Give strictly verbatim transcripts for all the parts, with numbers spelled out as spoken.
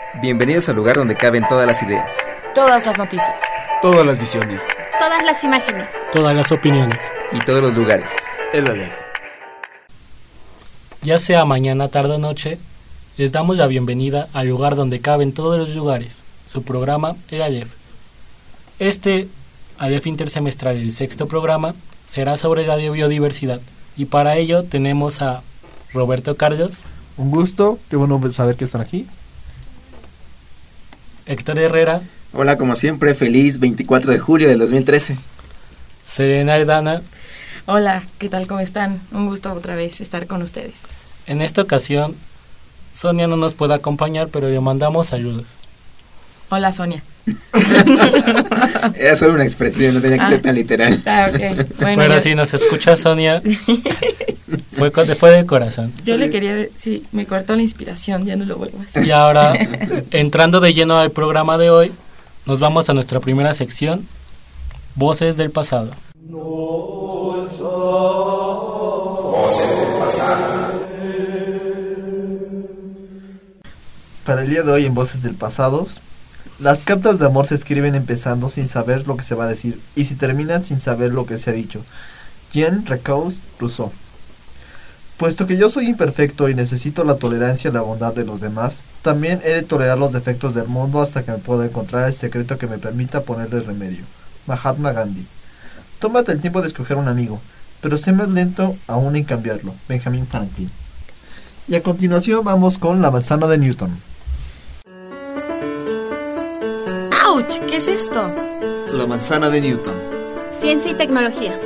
Bienvenidos al lugar donde caben todas las ideas, todas las noticias, todas las visiones, todas las imágenes, todas las opiniones y todos los lugares. El Aleph. Ya sea mañana, tarde o noche, les damos la bienvenida al lugar donde caben todos los lugares, su programa El Aleph. Este Aleph intersemestral, el sexto programa, será sobre radio biodiversidad, y para ello tenemos a Roberto Carlos. Un gusto, qué bueno saber que están aquí. Héctor Herrera. Hola, como siempre, feliz veinticuatro de julio del dos mil trece. Serena Aldana. Hola, ¿qué tal? ¿Cómo están? Un gusto otra vez estar con ustedes. En esta ocasión, Sonia no nos puede acompañar, pero le mandamos saludos. Hola, Sonia. Era solo una expresión, no tenía que ah. ser tan literal. Ah, ok. Bueno, pero yo... si nos escucha Sonia, fue, fue de corazón. Yo le quería decir, sí, me cortó la inspiración, ya no lo vuelvo a hacer. Y ahora, entrando de lleno al programa de hoy, nos vamos a nuestra primera sección, Voces del Pasado. Voces del Pasado. Para el día de hoy en Voces del Pasado, las cartas de amor se escriben empezando sin saber lo que se va a decir y si terminan sin saber lo que se ha dicho. Jean-Jacques Rousseau. Puesto que yo soy imperfecto y necesito la tolerancia y la bondad de los demás, también he de tolerar los defectos del mundo hasta que me pueda encontrar el secreto que me permita ponerle remedio. Mahatma Gandhi. Tómate el tiempo de escoger un amigo, pero sé más lento aún en cambiarlo. Benjamin Franklin. Y a continuación vamos con la manzana de Newton. ¡Auch! ¿Qué es esto? La manzana de Newton. Ciencia y tecnología.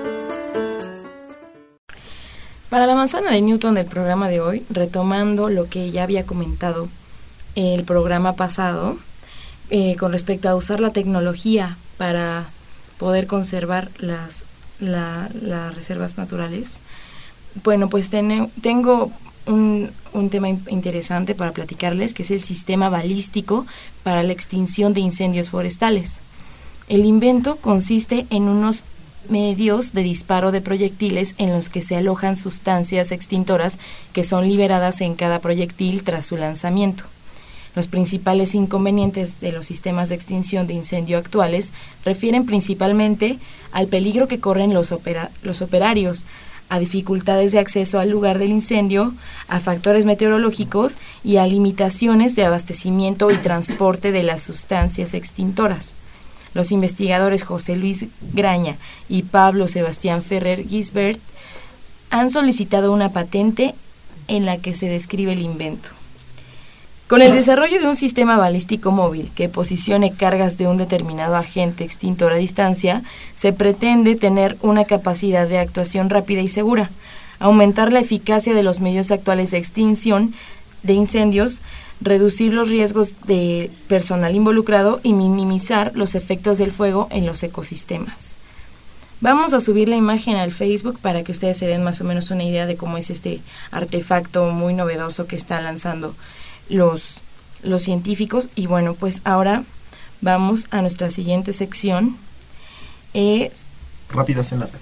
Para la manzana de Newton del programa de hoy, retomando lo que ya había comentado el programa pasado, eh, con respecto a usar la tecnología para poder conservar las, la, las reservas naturales, bueno, pues ten, tengo un, un tema interesante para platicarles, que es el sistema balístico para la extinción de incendios forestales. El invento consiste en unos medios de disparo de proyectiles en los que se alojan sustancias extintoras que son liberadas en cada proyectil tras su lanzamiento. Los principales inconvenientes de los sistemas de extinción de incendio actuales refieren principalmente al peligro que corren los, opera- los operarios, a dificultades de acceso al lugar del incendio, a factores meteorológicos y a limitaciones de abastecimiento y transporte de las sustancias extintoras. Los investigadores José Luis Graña y Pablo Sebastián Ferrer Gisbert han solicitado una patente en la que se describe el invento. Con el desarrollo de un sistema balístico móvil que posicione cargas de un determinado agente extintor a distancia, se pretende tener una capacidad de actuación rápida y segura, aumentar la eficacia de los medios actuales de extinción de incendios, reducir los riesgos de personal involucrado y minimizar los efectos del fuego en los ecosistemas. Vamos a subir la imagen al Facebook para que ustedes se den más o menos una idea de cómo es este artefacto muy novedoso que están lanzando los, los científicos. Y bueno, pues ahora vamos a nuestra siguiente sección. Eh, Rápidas en la red.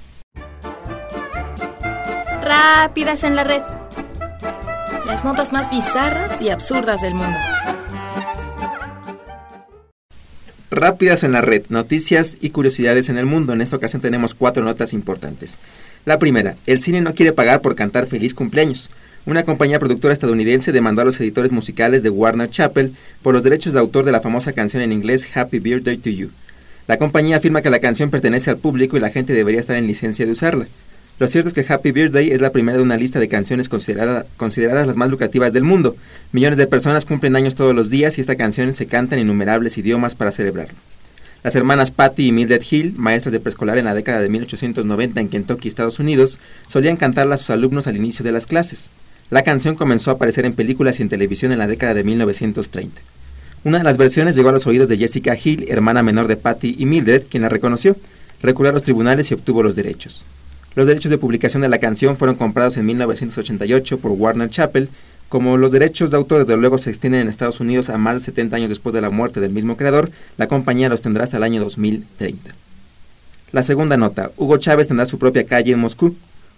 Rápidas en la red. Las notas más bizarras y absurdas del mundo. Rápidas en la red, noticias y curiosidades en el mundo. En esta ocasión tenemos cuatro notas importantes. La primera, el cine no quiere pagar por cantar feliz cumpleaños. Una compañía productora estadounidense demandó a los editores musicales de Warner Chappell por los derechos de autor de la famosa canción en inglés Happy Birthday to You. La compañía afirma que la canción pertenece al público y la gente debería estar en licencia de usarla. Lo cierto es que Happy Birthday es la primera de una lista de canciones considerada, consideradas las más lucrativas del mundo. Millones de personas cumplen años todos los días y esta canción se canta en innumerables idiomas para celebrarlo. Las hermanas Patty y Mildred Hill, maestras de preescolar en la década de mil ochocientos noventa en Kentucky, Estados Unidos, solían cantarla a sus alumnos al inicio de las clases. La canción comenzó a aparecer en películas y en televisión en la década de mil novecientos treinta. Una de las versiones llegó a los oídos de Jessica Hill, hermana menor de Patty y Mildred, quien la reconoció, recurrió a los tribunales y obtuvo los derechos. Los derechos de publicación de la canción fueron comprados en mil novecientos ochenta y ocho por Warner Chappell. Como los derechos de autor desde luego se extienden en Estados Unidos a más de setenta años después de la muerte del mismo creador, la compañía los tendrá hasta el año dos mil treinta. La segunda nota, Hugo Chávez tendrá su propia calle en Moscú.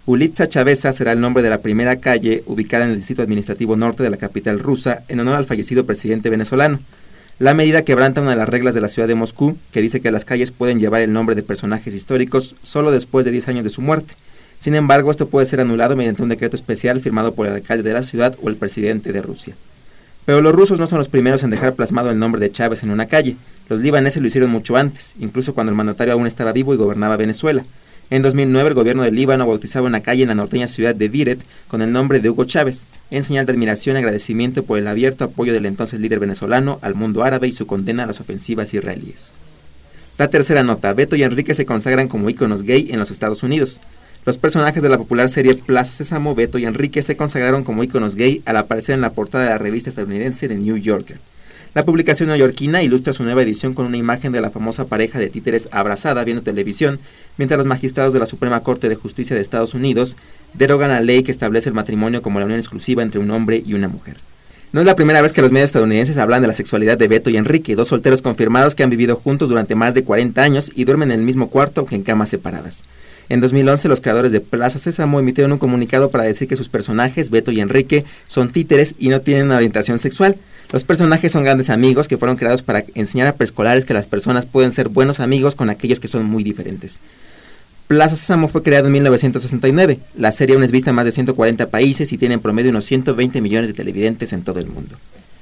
Ulitsa Chavesa será el nombre de la primera calle ubicada en el distrito administrativo norte de la capital rusa en honor al fallecido presidente venezolano. La medida quebranta una de las reglas de la ciudad de Moscú, que dice que las calles pueden llevar el nombre de personajes históricos solo después de diez años de su muerte. Sin embargo, esto puede ser anulado mediante un decreto especial firmado por el alcalde de la ciudad o el presidente de Rusia. Pero los rusos no son los primeros en dejar plasmado el nombre de Chávez en una calle. Los libaneses lo hicieron mucho antes, incluso cuando el mandatario aún estaba vivo y gobernaba Venezuela. En dos mil nueve, el gobierno del Líbano bautizaba una calle en la norteña ciudad de Biret con el nombre de Hugo Chávez, en señal de admiración y agradecimiento por el abierto apoyo del entonces líder venezolano al mundo árabe y su condena a las ofensivas israelíes. La tercera nota, Beto y Enrique se consagran como íconos gay en los Estados Unidos. Los personajes de la popular serie Plaza Sésamo, Beto y Enrique, se consagraron como íconos gay al aparecer en la portada de la revista estadounidense The New Yorker. La publicación neoyorquina ilustra su nueva edición con una imagen de la famosa pareja de títeres abrazada viendo televisión, mientras los magistrados de la Suprema Corte de Justicia de Estados Unidos derogan la ley que establece el matrimonio como la unión exclusiva entre un hombre y una mujer. No es la primera vez que los medios estadounidenses hablan de la sexualidad de Beto y Enrique, dos solteros confirmados que han vivido juntos durante más de cuarenta años y duermen en el mismo cuarto aunque en camas separadas. En dos mil once, los creadores de Plaza Sésamo emitieron un comunicado para decir que sus personajes, Beto y Enrique, son títeres y no tienen una orientación sexual. Los personajes son grandes amigos que fueron creados para enseñar a preescolares que las personas pueden ser buenos amigos con aquellos que son muy diferentes. Plaza Sésamo fue creado en mil novecientos sesenta y nueve. La serie aún es vista en más de ciento cuarenta países y tiene en promedio unos ciento veinte millones de televidentes en todo el mundo.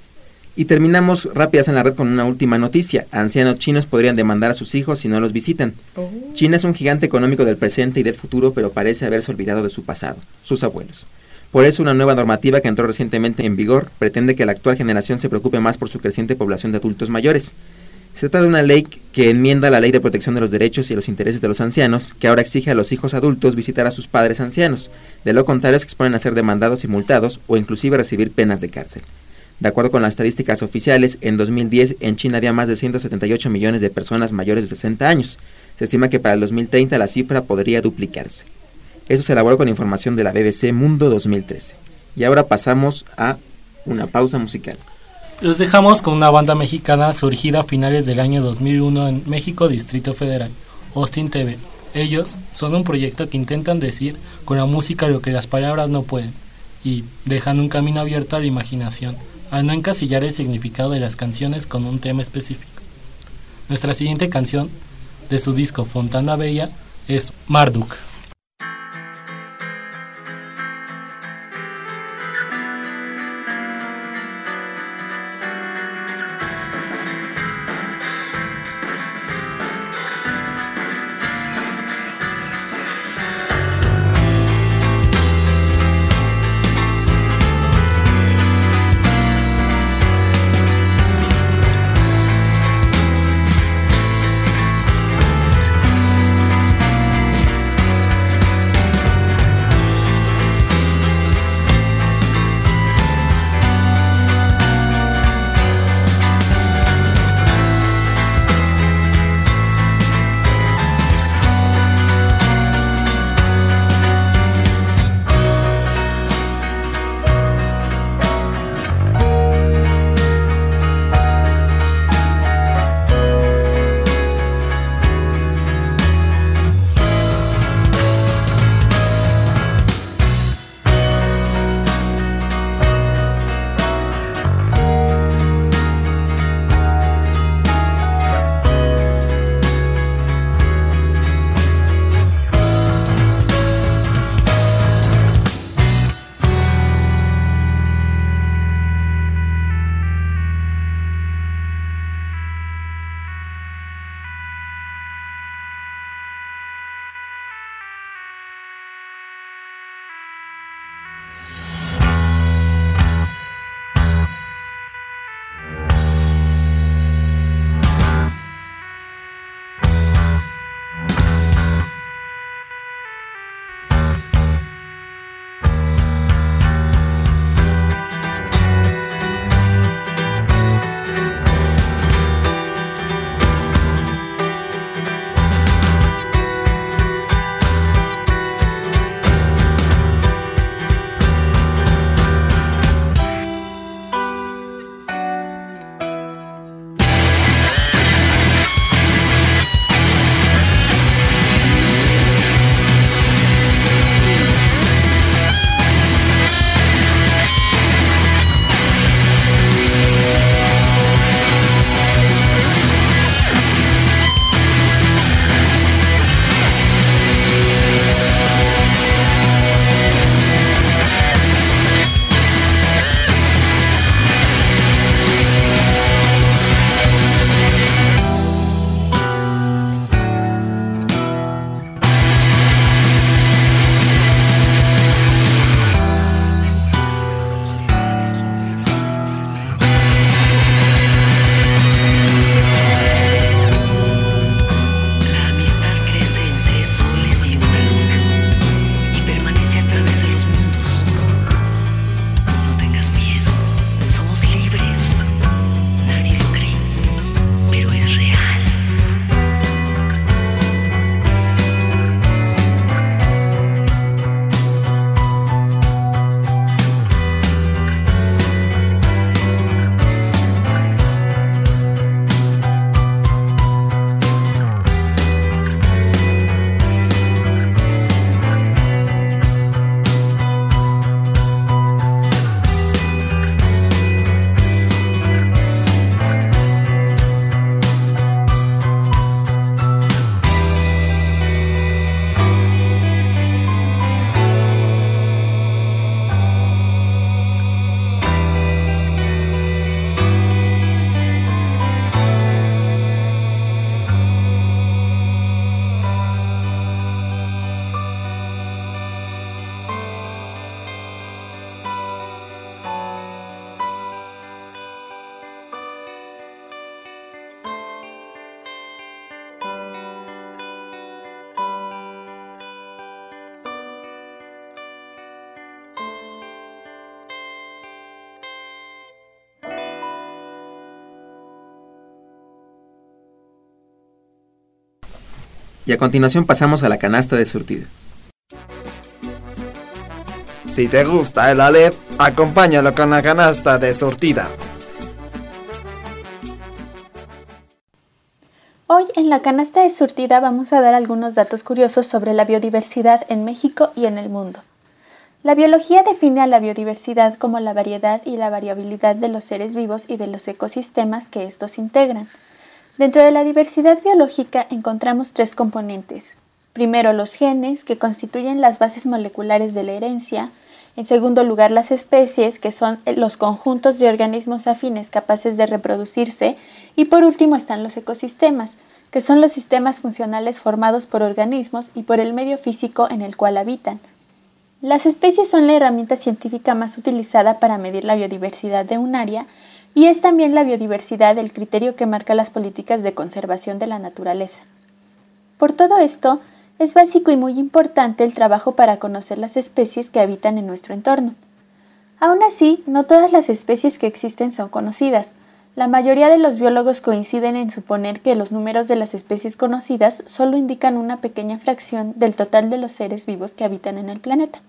Y terminamos rápidas en la red con una última noticia. Ancianos chinos podrían demandar a sus hijos si no los visitan. Oh. China es un gigante económico del presente y del futuro, pero parece haberse olvidado de su pasado, sus abuelos. Por eso una nueva normativa que entró recientemente en vigor pretende que la actual generación se preocupe más por su creciente población de adultos mayores. Se trata de una ley que enmienda la Ley de Protección de los Derechos y los Intereses de los Ancianos, que ahora exige a los hijos adultos visitar a sus padres ancianos. De lo contrario, se exponen a ser demandados y multados o inclusive recibir penas de cárcel. De acuerdo con las estadísticas oficiales, en dos mil diez en China había más de ciento setenta y ocho millones de personas mayores de sesenta años. Se estima que para el dos mil treinta la cifra podría duplicarse. Eso se elaboró con información de la B B C Mundo dos mil trece. Y ahora pasamos a una pausa musical. Los dejamos con una banda mexicana surgida a finales del año dos mil uno en México, Distrito Federal, Austin T V. Ellos son un proyecto que intentan decir con la música lo que las palabras no pueden y dejan un camino abierto a la imaginación, al no encasillar el significado de las canciones con un tema específico. Nuestra siguiente canción de su disco Fontana Bella es Marduk. Marduk Y a continuación pasamos a la canasta de surtida. Si te gusta el Aleph, acompáñalo con la canasta de surtida. Hoy en la canasta de surtida vamos a dar algunos datos curiosos sobre la biodiversidad en México y en el mundo. La biología define a la biodiversidad como la variedad y la variabilidad de los seres vivos y de los ecosistemas que estos integran. Dentro de la diversidad biológica encontramos tres componentes. Primero, los genes, que constituyen las bases moleculares de la herencia. En segundo lugar, las especies, que son los conjuntos de organismos afines capaces de reproducirse. Y por último están los ecosistemas, que son los sistemas funcionales formados por organismos y por el medio físico en el cual habitan. Las especies son la herramienta científica más utilizada para medir la biodiversidad de un área y es también la biodiversidad el criterio que marca las políticas de conservación de la naturaleza. Por todo esto, es básico y muy importante el trabajo para conocer las especies que habitan en nuestro entorno. Aún así, no todas las especies que existen son conocidas. La mayoría de los biólogos coinciden en suponer que los números de las especies conocidas solo indican una pequeña fracción del total de los seres vivos que habitan en el planeta.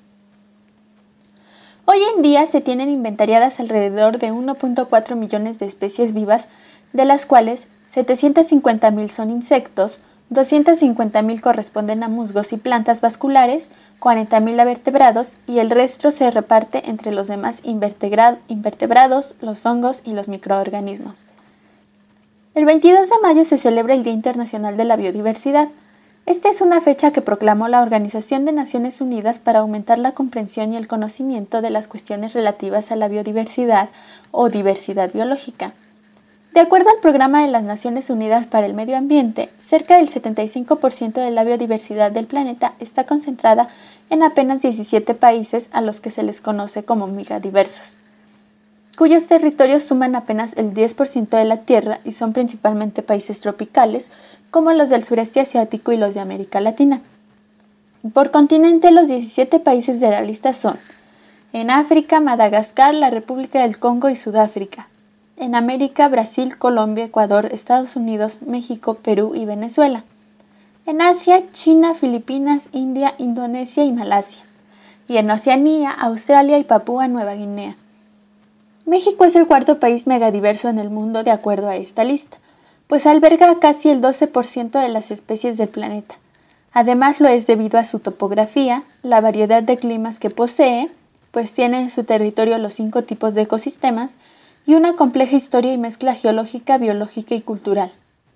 Hoy en día se tienen inventariadas alrededor de uno punto cuatro millones de especies vivas, de las cuales setecientos cincuenta mil son insectos, doscientos cincuenta mil corresponden a musgos y plantas vasculares, cuarenta mil a vertebrados y el resto se reparte entre los demás invertegra- invertebrados, los hongos y los microorganismos. El veintidós de mayo se celebra el Día Internacional de la Biodiversidad. Esta es una fecha que proclamó la Organización de Naciones Unidas para aumentar la comprensión y el conocimiento de las cuestiones relativas a la biodiversidad o diversidad biológica. De acuerdo al Programa de las Naciones Unidas para el Medio Ambiente, cerca del setenta y cinco por ciento de la biodiversidad del planeta está concentrada en apenas diecisiete países a los que se les conoce como megadiversos, cuyos territorios suman apenas el diez por ciento de la Tierra y son principalmente países tropicales, como los del sureste asiático y los de América Latina. Por continente, los diecisiete países de la lista son: en África, Madagascar, la República del Congo y Sudáfrica; en América, Brasil, Colombia, Ecuador, Estados Unidos, México, Perú y Venezuela; en Asia, China, Filipinas, India, Indonesia y Malasia; y en Oceanía, Australia y Papúa Nueva Guinea. México es el cuarto país megadiverso en el mundo de acuerdo a esta lista, pues alberga casi el doce por ciento de las especies del planeta. Además lo es debido a su topografía, la variedad de climas que posee, pues tiene en su territorio los cinco tipos de ecosistemas, y una compleja historia y mezcla geológica, biológica y cultural.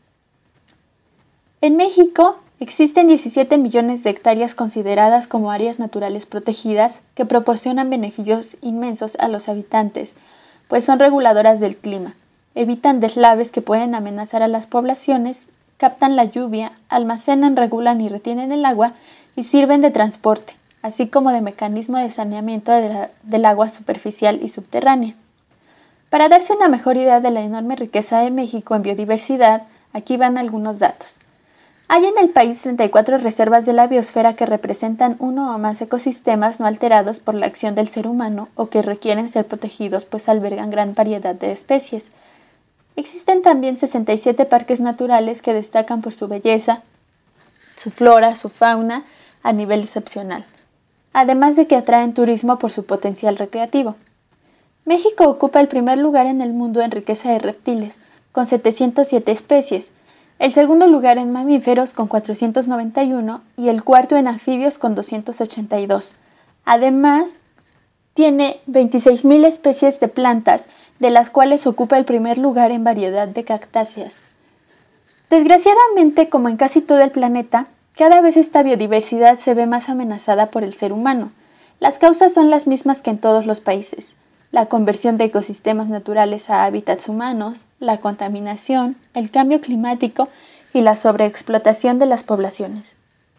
En México existen diecisiete millones de hectáreas consideradas como áreas naturales protegidas que proporcionan beneficios inmensos a los habitantes, pues son reguladoras del clima, evitan deslaves que pueden amenazar a las poblaciones, captan la lluvia, almacenan, regulan y retienen el agua y sirven de transporte, así como de mecanismo de saneamiento de la, del agua superficial y subterránea. Para darse una mejor idea de la enorme riqueza de México en biodiversidad, aquí van algunos datos. Hay en el país treinta y cuatro reservas de la biosfera que representan uno o más ecosistemas no alterados por la acción del ser humano o que requieren ser protegidos pues albergan gran variedad de especies. Existen también sesenta y siete parques naturales que destacan por su belleza, su flora, su fauna a nivel excepcional, además de que atraen turismo por su potencial recreativo. México ocupa el primer lugar en el mundo en riqueza de reptiles, con setecientas siete especies, el segundo lugar en mamíferos con cuatrocientos noventa y uno y el cuarto en anfibios con doscientos ochenta y dos. Además, tiene veintiséis mil especies de plantas, de las cuales ocupa el primer lugar en variedad de cactáceas. Desgraciadamente, como en casi todo el planeta, cada vez esta biodiversidad se ve más amenazada por el ser humano. Las causas son las mismas que en todos los países: la conversión de ecosistemas naturales a hábitats humanos, la contaminación, el cambio climático y la sobreexplotación de las poblaciones.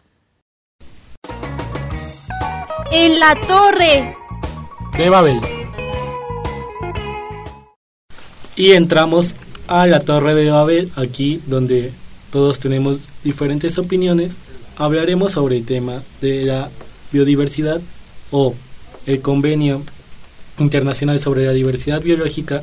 ¡En la torre! De Babel. Y entramos a la Torre de Babel, aquí donde todos tenemos diferentes opiniones. Hablaremos sobre el tema de la biodiversidad o el Convenio Internacional sobre la Diversidad Biológica,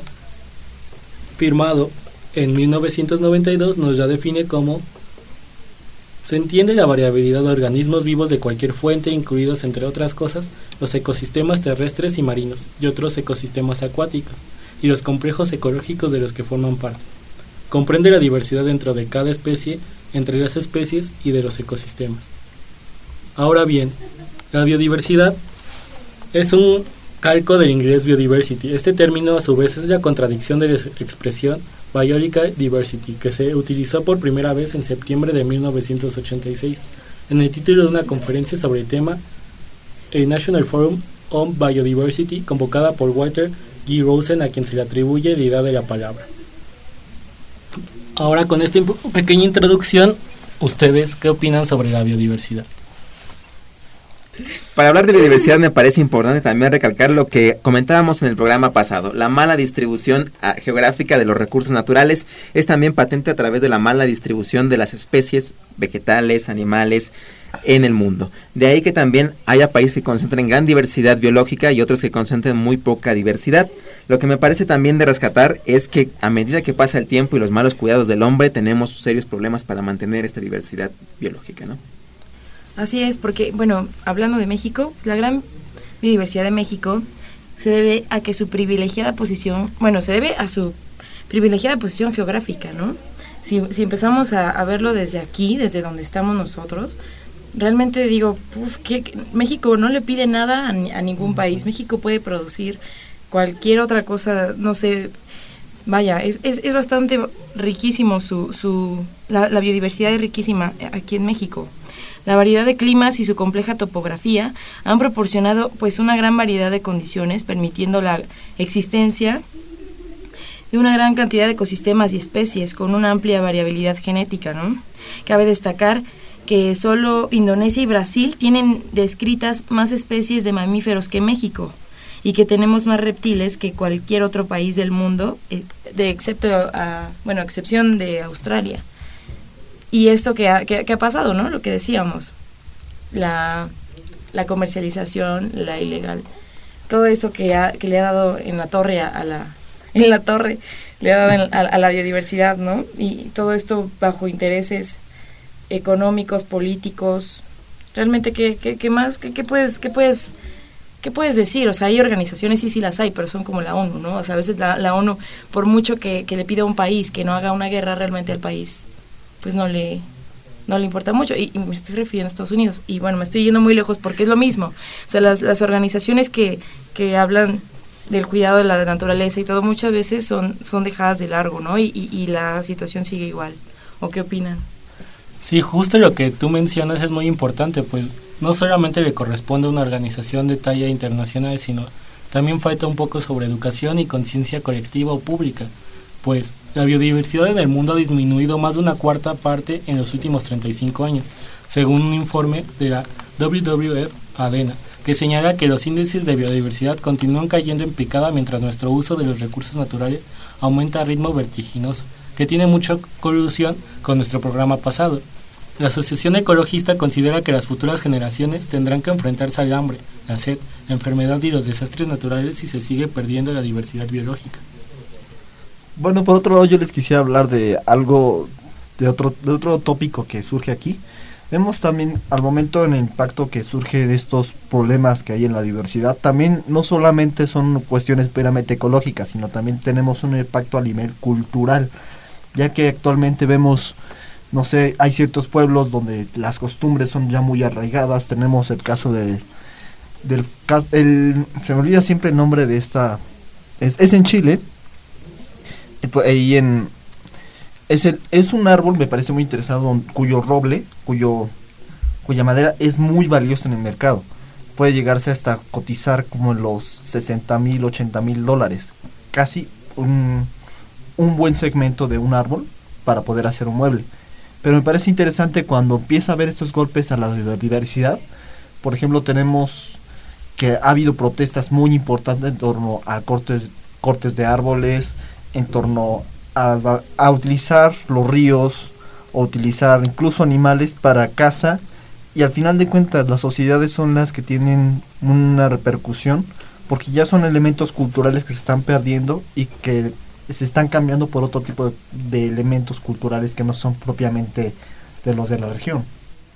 firmado en mil novecientos noventa y dos, nos la define como Se entiende la variabilidad de organismos vivos de cualquier fuente, incluidos, entre otras cosas, los ecosistemas terrestres y marinos y otros ecosistemas acuáticos, y los complejos ecológicos de los que forman parte. Comprende la diversidad dentro de cada especie, entre las especies y de los ecosistemas. Ahora bien, la biodiversidad es un calco del inglés biodiversity. Este término a su vez es la contradicción de la expresión biological diversity, que se utilizó por primera vez en septiembre de mil novecientos ochenta y seis, en el título de una conferencia sobre el tema el National Forum on Biodiversity, convocada por Walter G. Rosen, a quien se le atribuye la idea de la palabra. Ahora, con esta pequeña introducción, ¿ustedes qué opinan sobre la biodiversidad? Para hablar de biodiversidad me parece importante también recalcar lo que comentábamos en el programa pasado. La mala distribución uh, geográfica de los recursos naturales es también patente a través de la mala distribución de las especies vegetales, animales en el mundo. De ahí que también haya países que concentren gran diversidad biológica y otros que concentren muy poca diversidad. Lo que me parece también de rescatar es que a medida que pasa el tiempo y los malos cuidados del hombre, tenemos serios problemas para mantener esta diversidad biológica, ¿no? Así es, porque, bueno, hablando de México, la gran biodiversidad de México se debe a que su privilegiada posición, bueno, se debe a su privilegiada posición geográfica, ¿no? Si, si empezamos a, a verlo desde aquí, desde donde estamos nosotros, realmente digo, uf, que México no le pide nada a, a ningún país. México puede producir cualquier otra cosa, no sé, vaya, es, es, es bastante riquísimo su, su la, la biodiversidad es riquísima aquí en México. La variedad de climas y su compleja topografía han proporcionado pues una gran variedad de condiciones, permitiendo la existencia de una gran cantidad de ecosistemas y especies con una amplia variabilidad genética, ¿no? Cabe destacar que solo Indonesia y Brasil tienen descritas más especies de mamíferos que México, y que tenemos más reptiles que cualquier otro país del mundo, eh, de excepto a, bueno, a excepción de Australia. Y esto que ha, que, que ha pasado, ¿no? Lo que decíamos, la, la comercialización, la ilegal, todo eso que, ha, que le ha dado en la torre a, a la, en la torre, le ha dado en, a, a la biodiversidad, ¿no? Y todo esto bajo intereses económicos, políticos. Realmente, ¿qué, qué, qué más? ¿Qué, qué puedes, qué puedes, qué puedes decir? O sea, hay organizaciones, sí, sí las hay, pero son como la ONU, ¿no? O sea, a veces la, la ONU, por mucho que, que le pida a un país que no haga una guerra, realmente al país pues no le no le importa mucho, y, y me estoy refiriendo a Estados Unidos, y bueno, me estoy yendo muy lejos porque es lo mismo. O sea, las, las organizaciones que, que hablan del cuidado de la naturaleza y todo, muchas veces son, son dejadas de largo, ¿no? Y, y, y la situación sigue igual. ¿O qué opinan? Sí, justo lo que tú mencionas es muy importante, pues no solamente le corresponde a una organización de talla internacional, sino también falta un poco sobre educación y conciencia colectiva o pública. Pues la biodiversidad en el mundo ha disminuido más de una cuarta parte en los últimos treinta y cinco años, según un informe de la W W F ADENA, que señala que los índices de biodiversidad continúan cayendo en picada mientras nuestro uso de los recursos naturales aumenta a ritmo vertiginoso, que tiene mucha colusión con nuestro programa pasado. La Asociación Ecologista considera que las futuras generaciones tendrán que enfrentarse al hambre, la sed, la enfermedad y los desastres naturales si se sigue perdiendo la diversidad biológica. Bueno, por otro lado, yo les quisiera hablar de algo, de otro, de otro tópico que surge aquí. Vemos también al momento en el impacto que surgen estos problemas que hay en la diversidad, también no solamente son cuestiones puramente ecológicas, sino también tenemos un impacto a nivel cultural, ya que actualmente vemos, no sé, hay ciertos pueblos donde las costumbres son ya muy arraigadas. Tenemos el caso del, del el, se me olvida siempre el nombre de esta, es, es en Chile. Y en es el es un árbol, me parece muy interesante, cuyo roble, cuyo cuya madera es muy valiosa en el mercado. Puede llegarse hasta cotizar como en los sesenta mil, ochenta mil dólares. Casi un, un buen segmento de un árbol para poder hacer un mueble. Pero me parece interesante cuando empieza a haber estos golpes a la biodiversidad. Por ejemplo, tenemos que ha habido protestas muy importantes en torno a cortes, cortes de árboles, en torno a, a utilizar los ríos o utilizar incluso animales para caza, y al final de cuentas las sociedades son las que tienen una repercusión porque ya son elementos culturales que se están perdiendo y que se están cambiando por otro tipo de, de elementos culturales que no son propiamente de los de la región.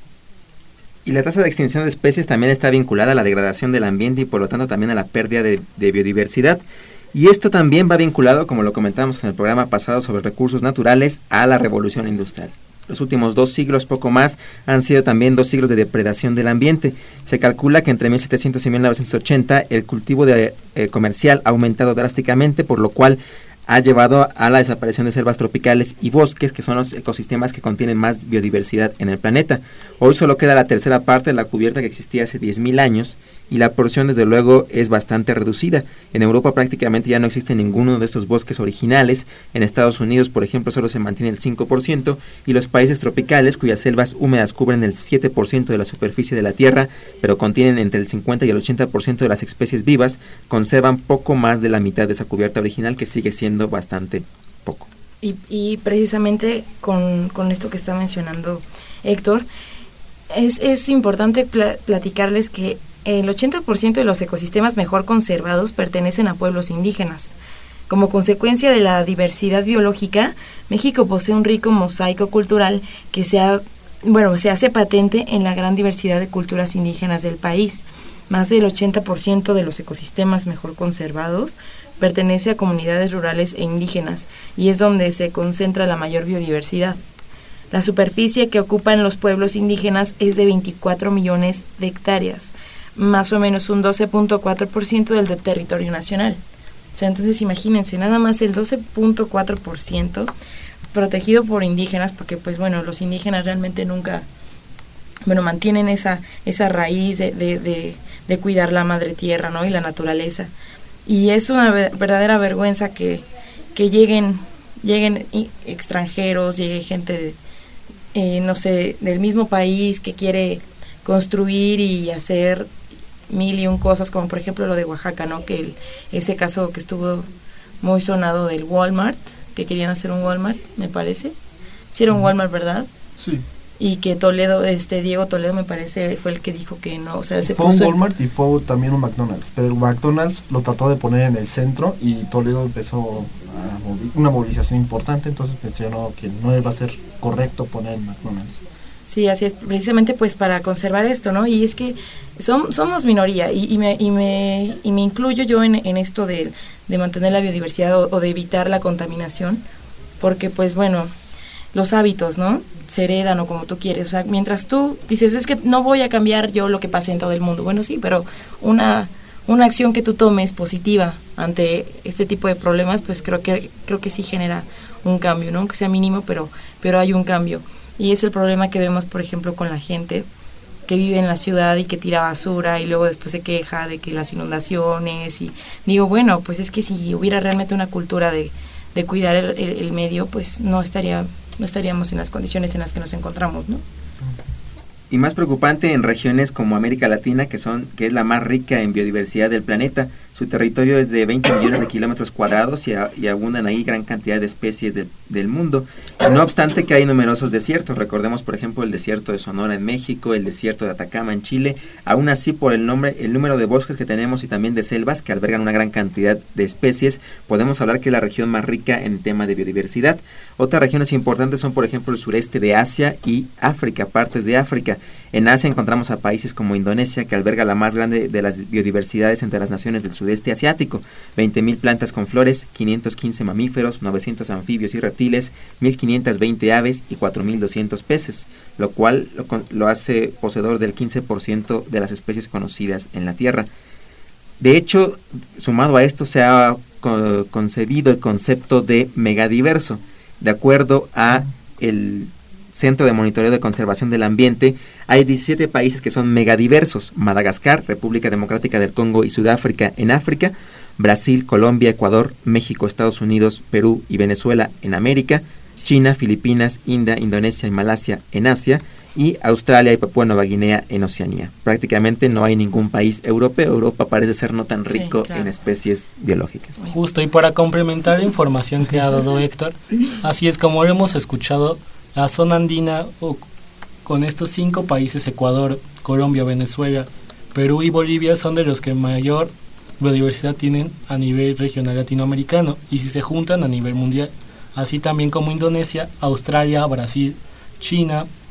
Y la tasa de extinción de especies también está vinculada a la degradación del ambiente y por lo tanto también a la pérdida de, de biodiversidad. Y esto también va vinculado, como lo comentamos en el programa pasado sobre recursos naturales, a la revolución industrial. Los últimos dos siglos, poco más, han sido también dos siglos de depredación del ambiente. Se calcula que entre mil setecientos y mil novecientos ochenta el cultivo de, eh, comercial ha aumentado drásticamente, por lo cual ha llevado a la desaparición de selvas tropicales y bosques, que son los ecosistemas que contienen más biodiversidad en el planeta. Hoy solo queda la tercera parte de la cubierta que existía hace diez mil años, y la porción desde luego es bastante reducida. En Europa prácticamente ya no existe ninguno de estos bosques originales. En Estados Unidos, por ejemplo, solo se mantiene el cinco por ciento, y los países tropicales, cuyas selvas húmedas cubren el siete por ciento de la superficie de la Tierra, pero contienen entre el cincuenta y el ochenta por ciento de las especies vivas, conservan poco más de la mitad de esa cubierta original, que sigue siendo bastante poco. Y, y precisamente con, con esto que está mencionando Héctor, es, es importante pl- platicarles que el ochenta por ciento de los ecosistemas mejor conservados pertenecen a pueblos indígenas. Como consecuencia de la diversidad biológica, México posee un rico mosaico cultural que se, ha, bueno, se hace patente en la gran diversidad de culturas indígenas del país. Más del ochenta por ciento de los ecosistemas mejor conservados pertenece a comunidades rurales e indígenas, y es donde se concentra la mayor biodiversidad. La superficie que ocupan los pueblos indígenas es de veinticuatro millones de hectáreas, más o menos un doce punto cuatro por ciento del de territorio nacional. O sea, entonces imagínense, nada más el doce punto cuatro por ciento protegido por indígenas, porque pues bueno, los indígenas realmente nunca, bueno, mantienen esa esa raíz de, de, de, de cuidar la madre tierra, ¿no? Y la naturaleza. Y es una ver, verdadera vergüenza que, que lleguen, lleguen extranjeros, llegue gente, de, eh, no sé, del mismo país que quiere construir y hacer mil y un cosas, como por ejemplo lo de Oaxaca, ¿no? Que el, ese caso que estuvo muy sonado del Walmart, que querían hacer un Walmart, me parece. Sí era un Walmart, ¿verdad? Sí. Y que Toledo, este Diego Toledo me parece fue el que dijo que no, o sea, se fue puso un Walmart y fue también un McDonald's, pero el McDonald's lo trató de poner en el centro y Toledo empezó a movi- una movilización importante, entonces mencionó que no iba a ser correcto poner el McDonald's. Sí, así es, precisamente pues para conservar esto, ¿no? Y es que son, somos minoría y, y, me, y, me, y me incluyo yo en, en esto de, de mantener la biodiversidad o, o de evitar la contaminación, porque pues bueno, los hábitos, ¿no? Se heredan o como tú quieres, o sea, mientras tú dices, es que no voy a cambiar yo lo que pase en todo el mundo, bueno, sí, pero una, una acción que tú tomes positiva ante este tipo de problemas, pues creo que, creo que sí genera un cambio, ¿no? Aunque sea mínimo, pero, pero hay un cambio. Y es el problema que vemos, por ejemplo, con la gente que vive en la ciudad y que tira basura y luego después se queja de que las inundaciones y digo, bueno, pues es que si hubiera realmente una cultura de, de cuidar el, el, el medio, pues no estaría no estaríamos en las condiciones en las que nos encontramos, ¿no? Y más preocupante en regiones como América Latina, que son que es la más rica en biodiversidad del planeta. Su territorio es de veinte millones de kilómetros cuadrados y, a, y abundan ahí gran cantidad de especies de, del mundo. Y no obstante que hay numerosos desiertos, recordemos por ejemplo el desierto de Sonora en México, el desierto de Atacama en Chile. Aún así, por el nombre, el número de bosques que tenemos y también de selvas que albergan una gran cantidad de especies, podemos hablar que es la región más rica en tema de biodiversidad. Otras regiones importantes son por ejemplo el sureste de Asia y África, partes de África. En Asia encontramos a países como Indonesia, que alberga la más grande de las biodiversidades entre las naciones del sudeste asiático, veinte mil plantas con flores, quinientos quince mamíferos, novecientos anfibios y reptiles, mil quinientas veinte aves y cuatro mil doscientos peces, lo cual lo, lo hace poseedor del quince por ciento de las especies conocidas en la Tierra. De hecho, sumado a esto se ha co- concebido el concepto de megadiverso. De acuerdo a el Centro de Monitoreo de Conservación del Ambiente, hay diecisiete países que son megadiversos: Madagascar, República Democrática del Congo y Sudáfrica en África, Brasil, Colombia, Ecuador, México, Estados Unidos, Perú y Venezuela en América, China, Filipinas, India, Indonesia y Malasia en Asia, y Australia y Papúa Nueva Guinea en Oceanía. Prácticamente no hay ningún país europeo. Europa parece ser no tan rico sí, claro. en especies biológicas. Justo, y para complementar la información que ha dado Héctor, así es como lo hemos escuchado, la zona andina con estos cinco países, Ecuador, Colombia, Venezuela, Perú y Bolivia, son de los que mayor biodiversidad tienen a nivel regional latinoamericano, y si se juntan a nivel mundial, así también como Indonesia, Australia, Brasil, China,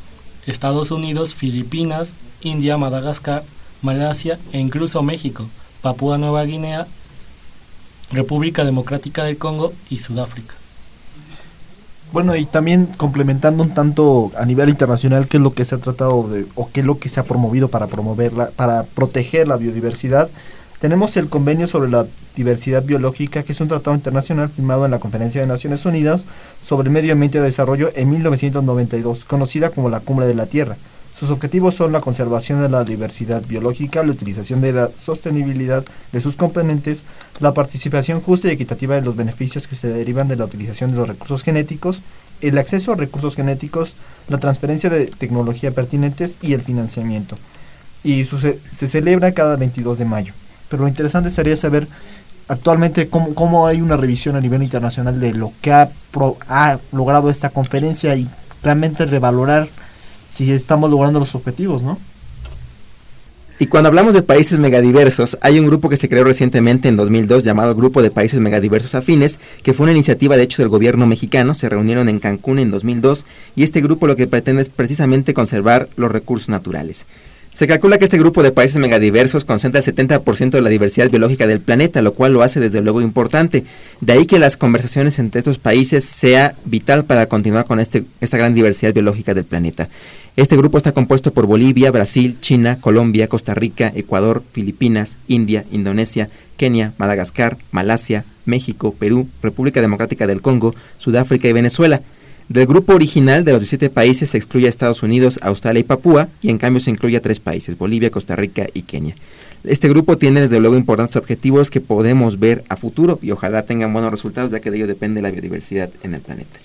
Estados Unidos, Filipinas, India, Madagascar, Malasia e incluso México, Papúa Nueva Guinea, República Democrática del Congo y Sudáfrica. Bueno, y también complementando un tanto a nivel internacional qué es lo que se ha tratado de, o qué es lo que se ha promovido para promoverla, para proteger la biodiversidad, tenemos el Convenio sobre la Diversidad Biológica, que es un tratado internacional firmado en la Conferencia de Naciones Unidas sobre Medio Ambiente y Desarrollo en mil novecientos noventa y dos, conocida como la Cumbre de la Tierra. Sus objetivos son la conservación de la diversidad biológica, la utilización de la sostenibilidad de sus componentes, la participación justa y equitativa de los beneficios que se derivan de la utilización de los recursos genéticos, el acceso a recursos genéticos, la transferencia de tecnología pertinentes y el financiamiento. Y su, se, se celebra cada veintidós de mayo. Pero lo interesante sería saber actualmente cómo, cómo hay una revisión a nivel internacional de lo que ha, pro, ha logrado esta conferencia y realmente revalorar si estamos logrando los objetivos, ¿no? Y cuando hablamos de países megadiversos, hay un grupo que se creó recientemente en dos mil dos llamado Grupo de Países Megadiversos Afines, que fue una iniciativa de hecho del gobierno mexicano. Se reunieron en Cancún en dos mil dos y este grupo lo que pretende es precisamente conservar los recursos naturales. Se calcula que este grupo de países megadiversos concentra el setenta por ciento de la diversidad biológica del planeta, lo cual lo hace desde luego importante. De ahí que las conversaciones entre estos países sea vital para continuar con este, esta gran diversidad biológica del planeta. Este grupo está compuesto por Bolivia, Brasil, China, Colombia, Costa Rica, Ecuador, Filipinas, India, Indonesia, Kenia, Madagascar, Malasia, México, Perú, República Democrática del Congo, Sudáfrica y Venezuela. Del grupo original de los diecisiete países se excluye a Estados Unidos, Australia y Papúa, y en cambio se incluye a tres países, Bolivia, Costa Rica y Kenia. Este grupo tiene desde luego importantes objetivos que podemos ver a futuro y ojalá tengan buenos resultados, ya que de ello depende la biodiversidad en el planeta.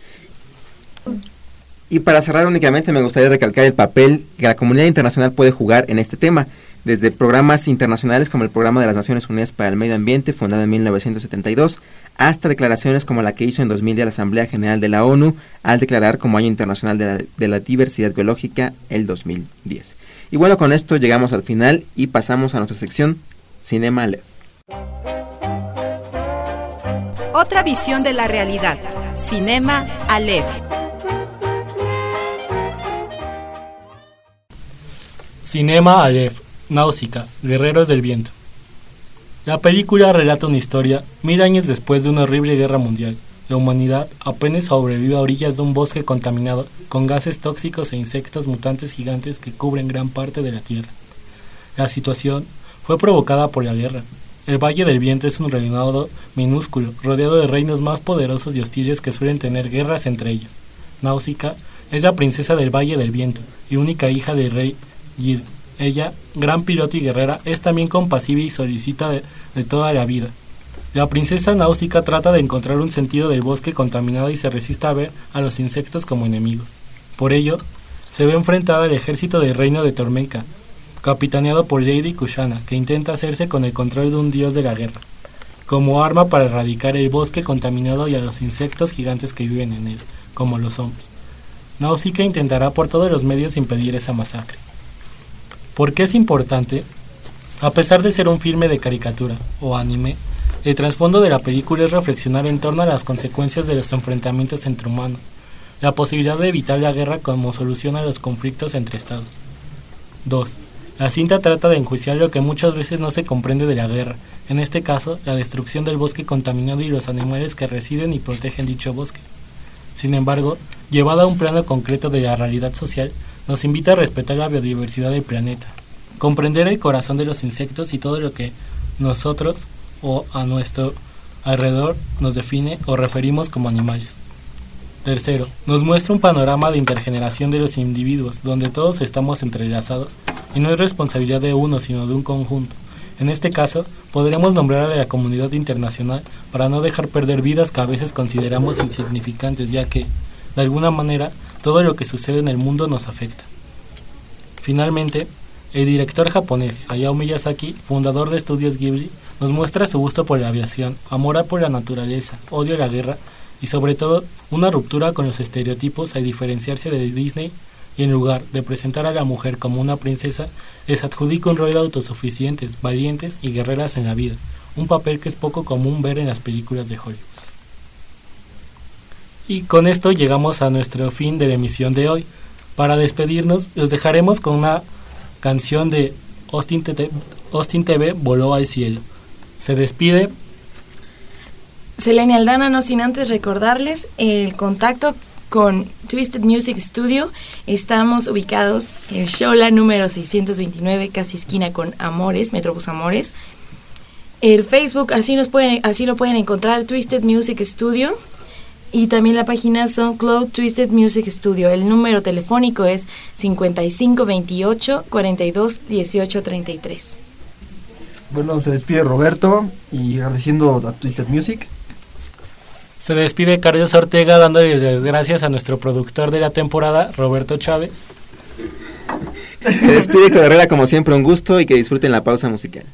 Y para cerrar únicamente me gustaría recalcar el papel que la comunidad internacional puede jugar en este tema, desde programas internacionales como el Programa de las Naciones Unidas para el Medio Ambiente, fundado en mil novecientos setenta y dos, hasta declaraciones como la que hizo en dos mil de la Asamblea General de la ONU al declarar como Año Internacional de la, de la Diversidad Biológica el dos mil diez. Y bueno, con esto llegamos al final y pasamos a nuestra sección Cinema Aleph. Otra visión de la realidad. Cinema Aleph. Cinema Aleph, Náusica, Guerreros del Viento. La película relata una historia mil años después de una horrible guerra mundial. La humanidad apenas sobrevive a orillas de un bosque contaminado con gases tóxicos e insectos mutantes gigantes que cubren gran parte de la Tierra. La situación fue provocada por la guerra. El Valle del Viento es un reinado minúsculo, rodeado de reinos más poderosos y hostiles que suelen tener guerras entre ellos. Náusica es la princesa del Valle del Viento y única hija del rey Gir. Ella, gran piloto y guerrera, es también compasiva y solicita de, de toda la vida. La princesa Náusica trata de encontrar un sentido del bosque contaminado y se resiste a ver a los insectos como enemigos. Por ello, se ve enfrentada al ejército del reino de Tormenka, capitaneado por Lady Kushana, que intenta hacerse con el control de un dios de la guerra, como arma para erradicar el bosque contaminado y a los insectos gigantes que viven en él, como los hongos. Náusica intentará por todos los medios impedir esa masacre. ¿Por qué es importante? A pesar de ser un filme de caricatura o anime, el trasfondo de la película es reflexionar en torno a las consecuencias de los enfrentamientos entre humanos, la posibilidad de evitar la guerra como solución a los conflictos entre estados. dos. La cinta trata de enjuiciar lo que muchas veces no se comprende de la guerra, en este caso, la destrucción del bosque contaminado y los animales que residen y protegen dicho bosque. Sin embargo, llevada a un plano concreto de la realidad social, nos invita a respetar la biodiversidad del planeta, comprender el corazón de los insectos y todo lo que nosotros o a nuestro alrededor nos define o referimos como animales. Tercero, nos muestra un panorama de intergeneración de los individuos, donde todos estamos entrelazados y no es responsabilidad de uno sino de un conjunto. En este caso, podremos nombrar a la comunidad internacional para no dejar perder vidas que a veces consideramos insignificantes, ya que, de alguna manera, todo lo que sucede en el mundo nos afecta. Finalmente, el director japonés Hayao Miyazaki, fundador de Estudios Ghibli, nos muestra su gusto por la aviación, amor por la naturaleza, odio a la guerra y sobre todo una ruptura con los estereotipos al diferenciarse de Disney y en lugar de presentar a la mujer como una princesa, les adjudica un rol de autosuficientes, valientes y guerreras en la vida, un papel que es poco común ver en las películas de Hollywood. Y con esto llegamos a nuestro fin de la emisión de hoy. Para despedirnos, los dejaremos con una canción de Austin T V, Austin T V Voló al Cielo. Se despide Selene Aldana, no sin antes recordarles el contacto con Twisted Music Studio. Estamos ubicados en Xola número seiscientos veintinueve, casi esquina con Amores, Metrobús Amores. El Facebook, así, nos pueden, así lo pueden encontrar, Twisted Music Studio. Y también la página SoundCloud Twisted Music Studio. El número telefónico es cincuenta y cinco veintiocho cuarenta y dos dieciocho treinta y tres. Bueno, se despide Roberto y agradeciendo a Twisted Music. Se despide Carlos Ortega dándoles las gracias a nuestro productor de la temporada, Roberto Chávez. Se despide Héctor Herrera, como siempre un gusto y que disfruten la pausa musical.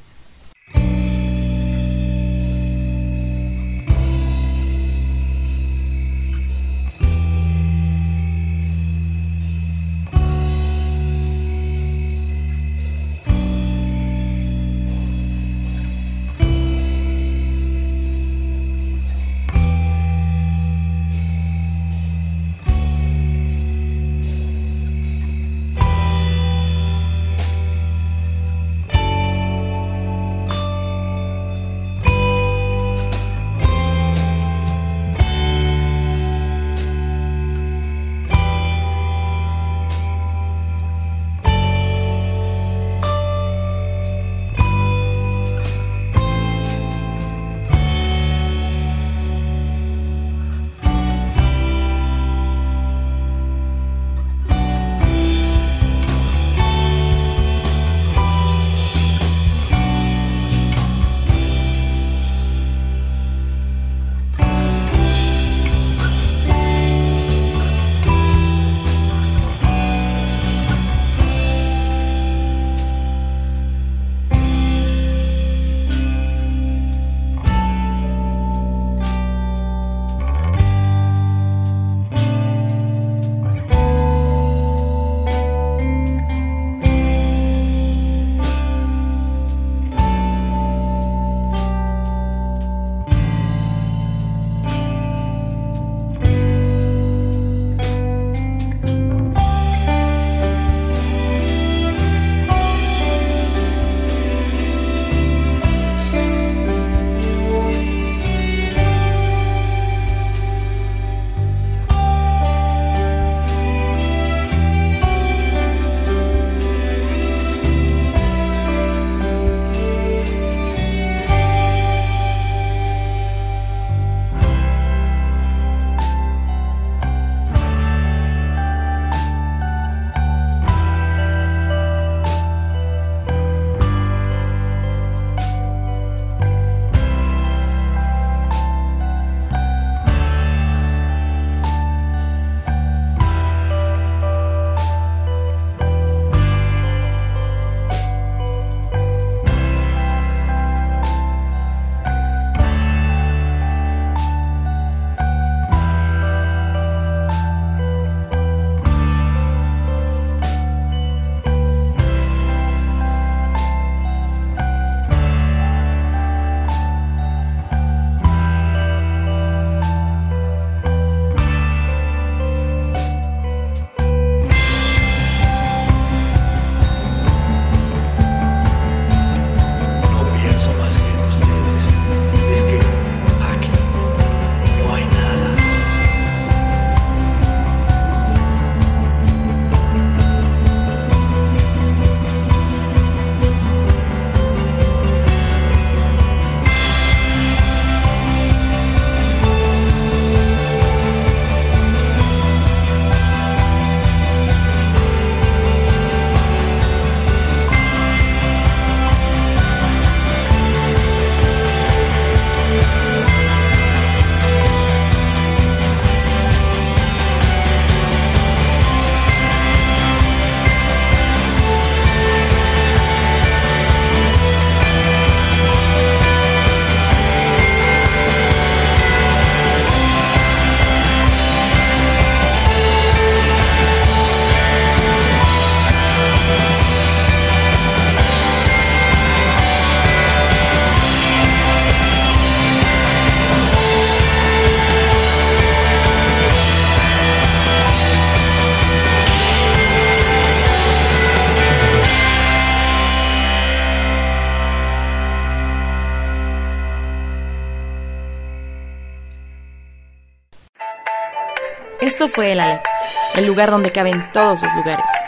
Esto fue el Aleph, el lugar donde caben todos los lugares.